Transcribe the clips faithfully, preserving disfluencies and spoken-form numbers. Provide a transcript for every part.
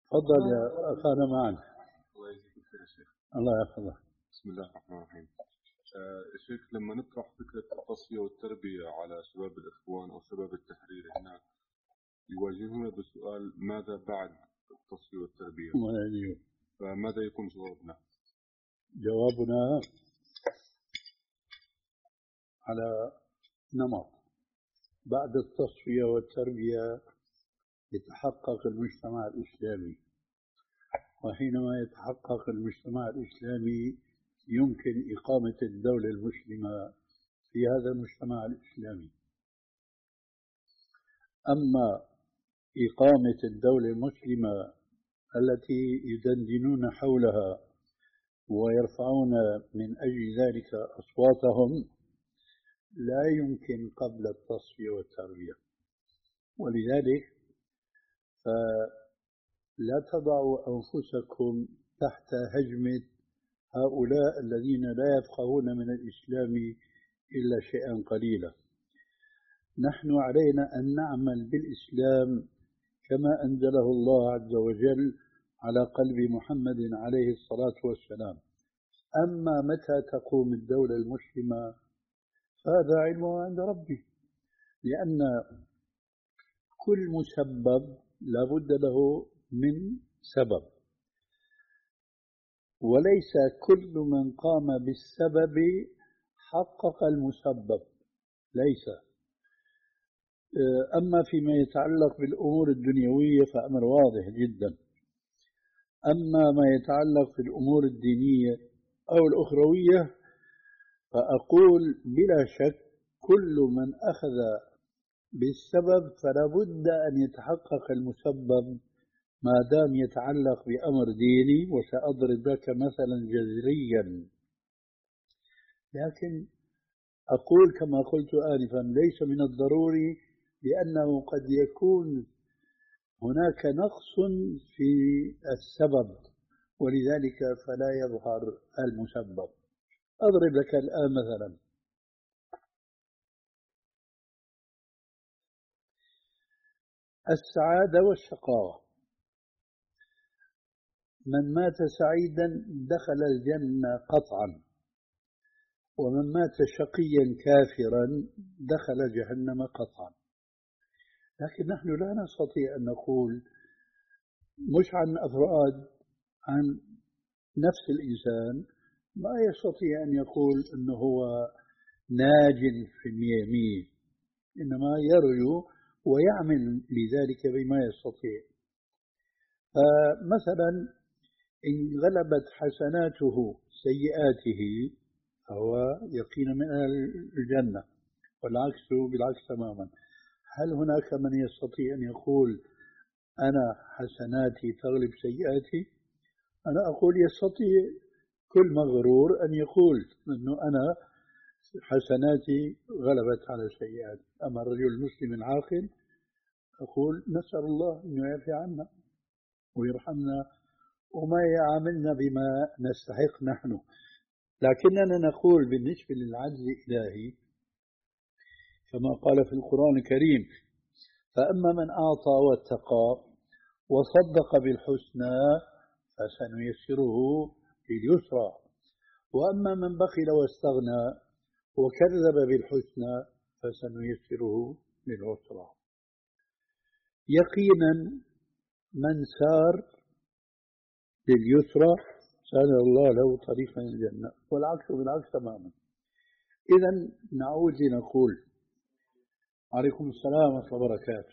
تفضل يا أخانا معنا. الله يجزيك خير يا شيخ. الله يحفظك. بسم الله الرحمن الرحيم. آه يا شيخ، لما نطرح فكرة التصفية والتربية على شباب الإخوان أو شباب التحرير، هنا يواجهون بسؤال: ماذا بعد التصفية والتربية؟ فماذا يكون جوابنا؟ جوابنا على نمط: بعد التصفية والتربية يتحقق المجتمع الإسلامي، وحينما يتحقق المجتمع الإسلامي يمكن إقامة الدولة المسلمة في هذا المجتمع الإسلامي. أما إقامة الدولة المسلمة التي يدندنون حولها ويرفعون من أجل ذلك أصواتهم لا يمكن قبل التصفية والتربية. ولذلك فلا تضعوا أنفسكم تحت هجمة هؤلاء الذين لا يفقهون من الإسلام إلا شيئا قليلا. نحن علينا أن نعمل بالإسلام كما أنزله الله عز وجل على قلب محمد عليه الصلاة والسلام. أما متى تقوم الدولة المسلمة فهذا علمه عند ربي، لأن كل مسبب لا بد له من سبب، وليس كل من قام بالسبب حقق المسبب، ليس. أما فيما يتعلق بالأمور الدنيوية فأمر واضح جدا. أما ما يتعلق في الأمور الدينية أو الأخروية فأقول بلا شك كل من أخذ بالسبب فلا بد أن يتحقق المسبب ما دام يتعلق بأمر ديني. وسأضرب لك مثلا جذريا، لكن أقول كما قلت آنفا ليس من الضروري، لأنه قد يكون هناك نقص في السبب ولذلك فلا يظهر المسبب. أضرب لك الآن مثلا: السعادة والشقاوة. من مات سعيدا دخل الجنة قطعا، ومن مات شقيا كافرا دخل جهنم قطعا. لكن نحن لا نستطيع أن نقول مش عن أفراد، عن نفس الإنسان ما يستطيع أن يقول أنه هو ناج في المية مية، إنما يرجو ويعمل لذلك بما يستطيع. فمثلا إن غلبت حسناته سيئاته فهو يقين من أهل الجنة، والعكس بالعكس تماما. هل هناك من يستطيع أن يقول أنا حسناتي تغلب سيئاتي؟ أنا أقول يستطيع كل مغرور أن يقول أنه أنا حسناتي غلبت على سيئاتي. أما الرجل المسلم العاقل أقول نسأل الله أن يعفي عنا ويرحمنا وما يعاملنا بما نستحق نحن. لكننا نقول بالنسبة للعدل الإلهي كما قال في القرآن الكريم: فأما من أعطى واتقى وصدق بالحسنى فسنيسره لليسرى، وأما من بخل واستغنى وكذب بالحسنى فسنيسره للعسرى. يقينا من سار لليسرى سهل الله له طريقا الجنة، والعكس بالعكس تماما. إذا نعود لنقول: عليكم السلام ورحمة الله وبركاته.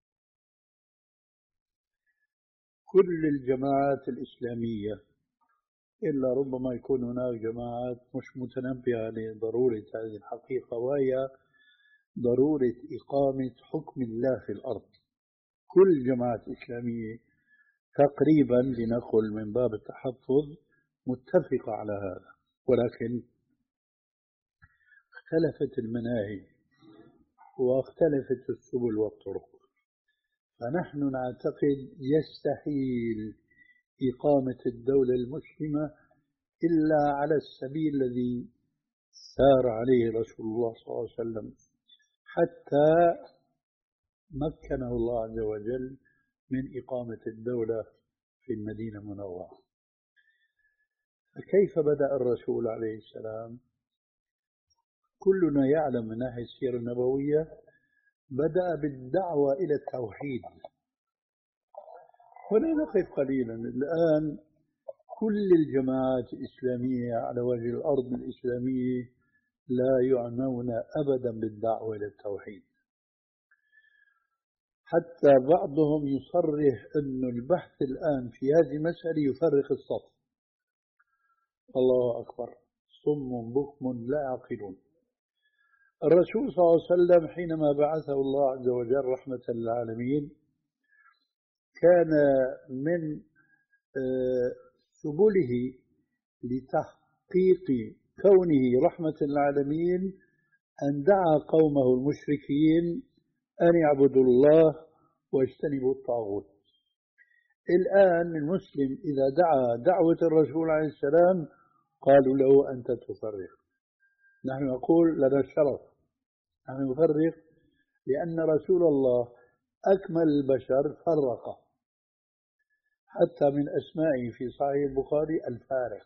كل الجماعات الإسلامية إلا ربما يكون هناك جماعات مش متنبهة لضرورة هذه الحقيقة، وهي ضرورة إقامة حكم الله في الأرض. كل الجماعات الإسلامية تقريبا لنقل من باب التحفظ متفقة على هذا، ولكن اختلفت المناهج واختلفت السبل والطرق. فنحن نعتقد يستحيل إقامة الدولة المسلمة إلا على السبيل الذي سار عليه رسول الله صلى الله عليه وسلم حتى مكنه الله عز وجل من إقامة الدولة في المدينة المنورة. فكيف بدأ الرسول عليه السلام؟ كلنا يعلم من ناحية السيرة النبوية بدأ بالدعوة إلى التوحيد. هنا نقف قليلا. الآن كل الجماعات الإسلامية على وجه الأرض الإسلامية لا يعنون أبدا بالدعوة إلى التوحيد، حتى بعضهم يصرح أن البحث الآن في هذه المسألة يفرق الصف. الله أكبر، صم بكم لا يعقلون. الرسول صلى الله عليه وسلم حينما بعثه الله عز وجل رحمة للعالمين كان من سبله لتحقيق كونه رحمة للعالمين أن دعا قومه المشركين أن يعبدوا الله واجتنبوا الطاغوت. الآن المسلم إذا دعا دعوة الرسول عليه السلام قالوا له أنت تفرق. نحن نقول لنا الشرف، نحن نفرق لأن رسول الله أكمل البشر فرق، حتى من أسمائه في صحيح البخاري الفارق،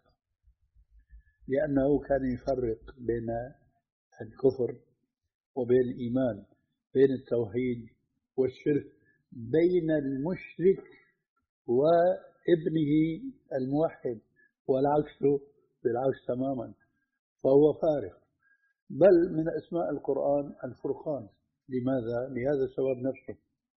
لأنه كان يفرق بين الكفر وبين الإيمان، بين التوحيد والشرك، بين المشرك وابنه الموحد، والعكس بالعكس تماما، فهو فارق. بل من أسماء القرآن الفرقان. لماذا؟ لهذا السبب نفسه.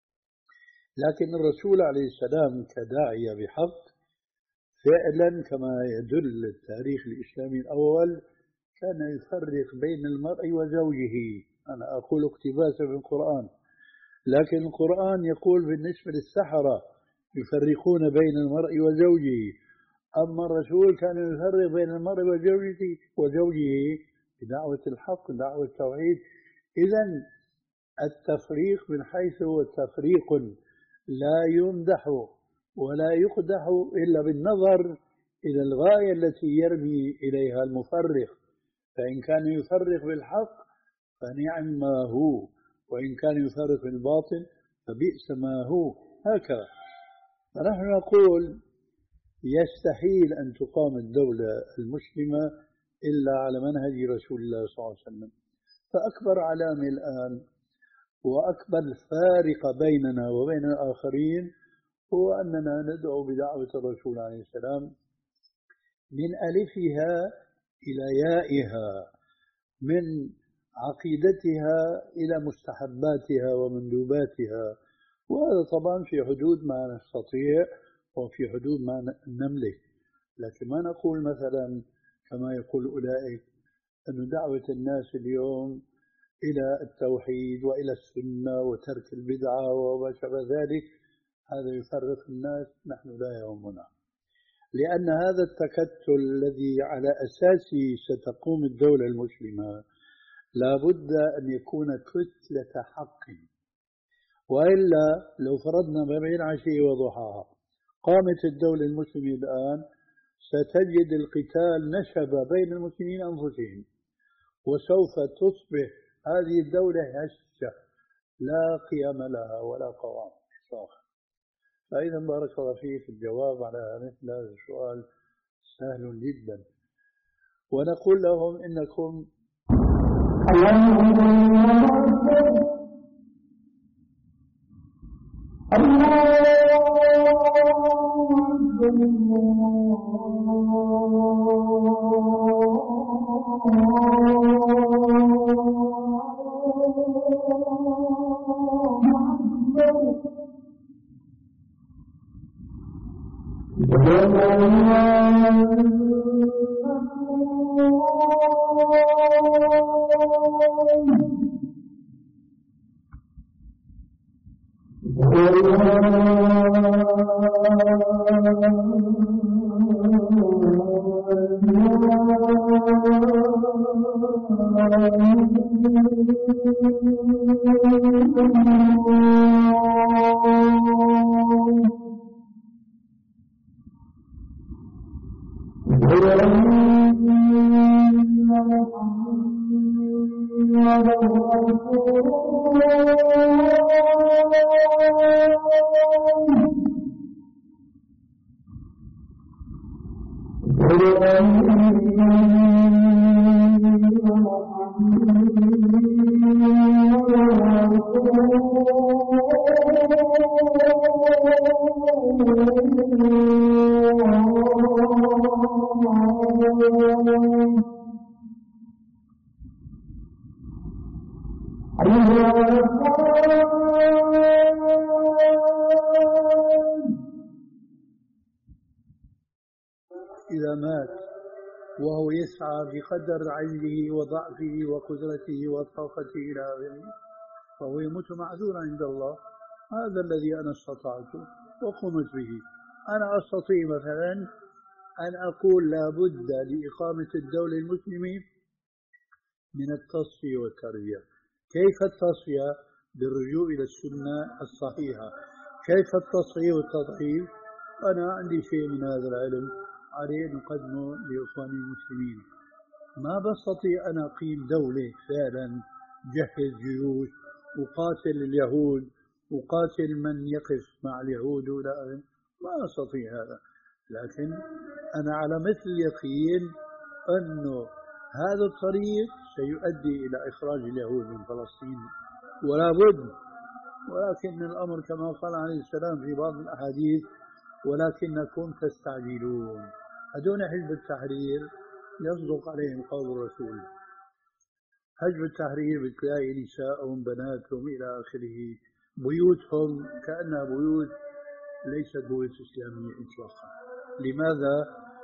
لكن الرسول عليه السلام كداعية بحق فعلا كما يدل التاريخ الإسلامي الأول كان يفرق بين المرء وزوجه. أنا أقول اقتباسا من القرآن، لكن القرآن يقول بالنسبة للسحرة يفرقون بين المرء وزوجه، أما الرسول كان يفرق بين المرء وزوجه وزوجه بدعوة الحق، دعوة التوحيد. إذن التفريق من حيث هو تفريق لا يمدح ولا يقدح إلا بالنظر إلى الغاية التي يرمي إليها المفرق، فإن كان يفرق بالحق فنعم ما هو، وإن كان يفرق بالباطل فبئس ما هو. هكذا. فنحن نقول يستحيل أن تقام الدولة المسلمة إلا على منهج رسول الله صلى الله عليه وسلم. فأكبر علامة الآن وأكبر فارق بيننا وبين الآخرين هو أننا ندعو بدعوة الرسول عليه السلام من ألفها إلى يائها، من عقيدتها إلى مستحباتها ومندوباتها، وهذا طبعا في حدود ما نستطيع وفي حدود ما نملك. لكن ما نقول مثلا كما يقول أولئك أن دعوة الناس اليوم إلى التوحيد وإلى السنة وترك البدعة وما شابه ذلك هذا يفرق الناس. نحن لا يهمنا، لأن هذا التكتل الذي على أساسه ستقوم الدولة المسلمة لا بد أن يكون كتلة حق، وإلا لو فرضنا ما بين عشية وضحاها قامت الدولة المسلمة الآن ستجد القتال نشب بين المسلمين أنفسهم، وسوف تصبح هذه الدولة هشة لا قيام لها ولا قوام. فإذا بارك الله فيك الجواب على مثل هذا السؤال سهل جدا، ونقول لهم إنكم إذا مات وهو يسعى بقدر عجزه وضعفه وقدرته وطاقته إلى آخره فهو يموت معذورا عند الله. هذا الذي أنا استطعته وقمت به. أنا أستطيع مثلا أن أقول لا بد لإقامة الدولة المسلمة من التصفية والتربية. كيف التصفية؟ بالرجوع إلى السنة الصحيحة. كيف التصحيح والتضعيف؟ أنا عندي شيء من هذا العلم عليه أن أقدمه لإخواني المسلمين. ما بستطيع أن أقيم دولة فعلا جهز جيوش وقاتل اليهود وقاتل من يقف مع اليهود ولا ما أستطيع هذا، لكن أنا على مثل اليقين أنه هذا الطريق سيؤدي إلى إخراج اليهود من فلسطين ولا بد. ولكن الأمر كما قال عليه السلام في بعض الأحاديث ولكنكم تستعجلون. هذول حزب التحرير يصدق عليهم قول الرسول. حزب التحرير بتلاقي نسائهم بناتهم إلى آخره بيوتهم كأنها بيوت ليست بيوت إسلامية إطلاقا. لماذا؟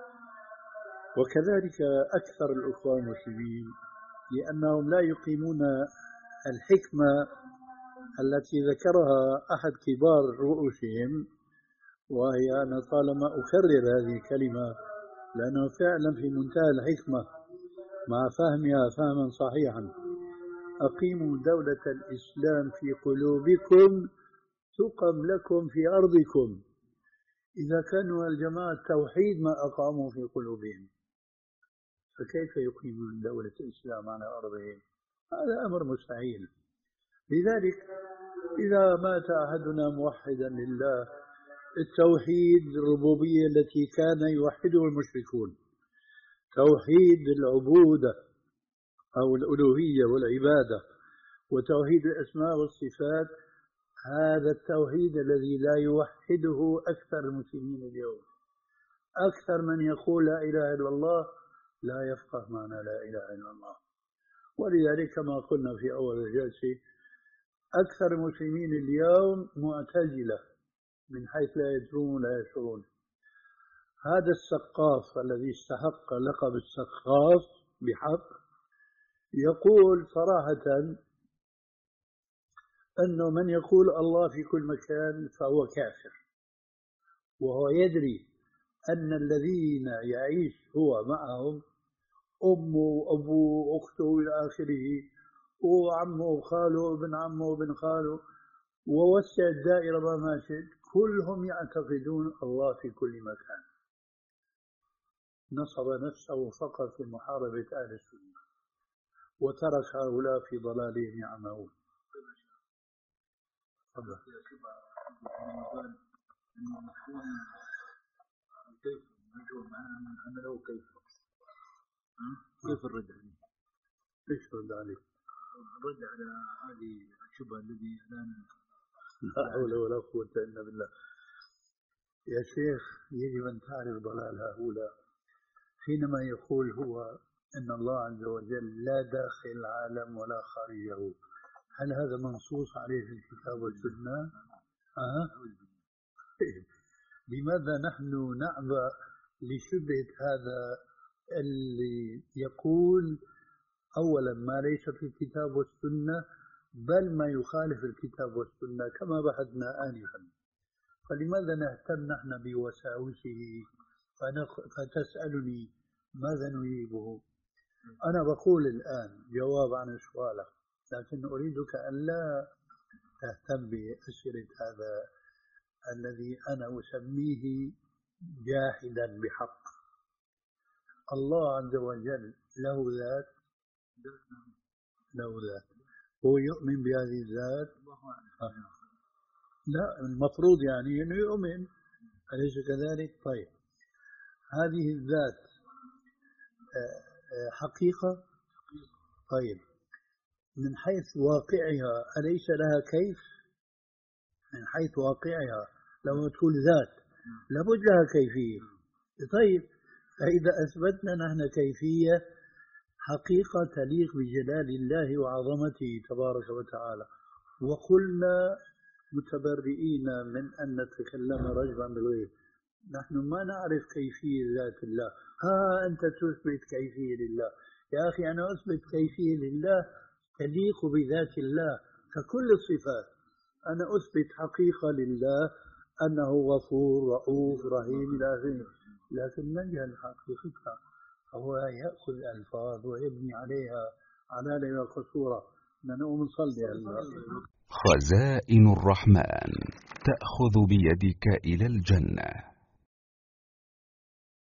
وكذلك أكثر الأخوان المسلمين لأنهم لا يقيمون الحكمة التي ذكرها أحد كبار رؤوسهم، وهي أنا طالما أكرر هذه الكلمة لأنه فعلا في منتهى الحكمة مع فهمها فهما صحيحا. أقيموا دولة الإسلام في قلوبكم تقم لكم في أرضكم. إذا كانوا الجماعة التوحيد ما أقاموا في قلوبهم فكيف يقيمون دولة الإسلام على أرضهم؟ هذا أمر مستحيل. لذلك إذا مات أحدنا موحدا لله التوحيد الربوبية التي كان يوحده المشركون، توحيد العبودة أو الألوهية والعبادة، وتوحيد الأسماء والصفات، هذا التوحيد الذي لا يوحده أكثر المسلمين اليوم. أكثر من يقول لا إله إلا الله لا يفقه معنى لا إله إلا الله. ولذلك كما قلنا في أول الجلسة أكثر المسلمين اليوم معتزلة من حيث لا يدرون ولا يشعرون. هذا السقاف الذي استحق لقب السقاف بحق يقول صراحة أنه من يقول الله في كل مكان فهو كافر، وهو يدري أن الذين يعيش هو معهم أمه وأبوه وأخته إلى آخره وعمه وخاله وابن عمه وابن خاله ووسع الدائرة ما ماشي كلهم يعتقدون الله في كل مكان. نصب نفسه فقط في محاربة أهل السنة وترك هؤلاء في ضلالهم يعمهون. كيف نجوا معنا عمله كيف كيف الرد عليه؟ ايش رد عليه؟ الرد على هذه الشبهة الذي الآن لا حول ولا قوة إلا بالله. يا شيخ يجب أن تعرف ضلال هؤلاء حينما يقول هو أن الله عز وجل لا داخل العالم ولا خارجه. هل هذا منصوص عليه في الكتاب والسنة؟ أه؟ لماذا نحن نعبأ لشبهة هذا اللي يقول أولا ما ليس في الكتاب والسنة بل ما يخالف الكتاب والسنة كما بحثنا آنفا؟ فلماذا نهتم نحن بوساوسه فتسألني ماذا نجيبه؟ أنا بقول الآن جواب عن سؤالك، لكن أريدك أن لا تهتم بأسئلة هذا الذي أنا أسميه جاحدا بحق. الله عز وجل له ذات، له ذات، هو يؤمن بهذه الذات؟ لا، المفروض يعني أنه يؤمن، أليس كذلك؟ طيب هذه الذات حقيقة. طيب من حيث واقعها أليس لها كيف؟ من حيث واقعها لو تقول ذات لابد لها كيفية. طيب فإذا أثبتنا نحن كيفية حقيقة تليق بجلال الله وعظمته تبارك وتعالى، وقلنا متبرئين من أن نتكلم رجلا بالغيب، نحن ما نعرف كيفية ذات الله. ها أنت تثبت كيفية لله، يا أخي أنا أثبت كيفية لله تليق بذات الله ككل الصفات. أنا أثبت حقيقة لله أنه غفور رؤوف رحيم إلى آخره، لكن نجهل حقيقتها. فهو يأخذ ألفاظ ويبني عليها علالة وقصورة. نقوم نصلي هلا. خزائن الرحمن تأخذ بيدك إلى الجنة.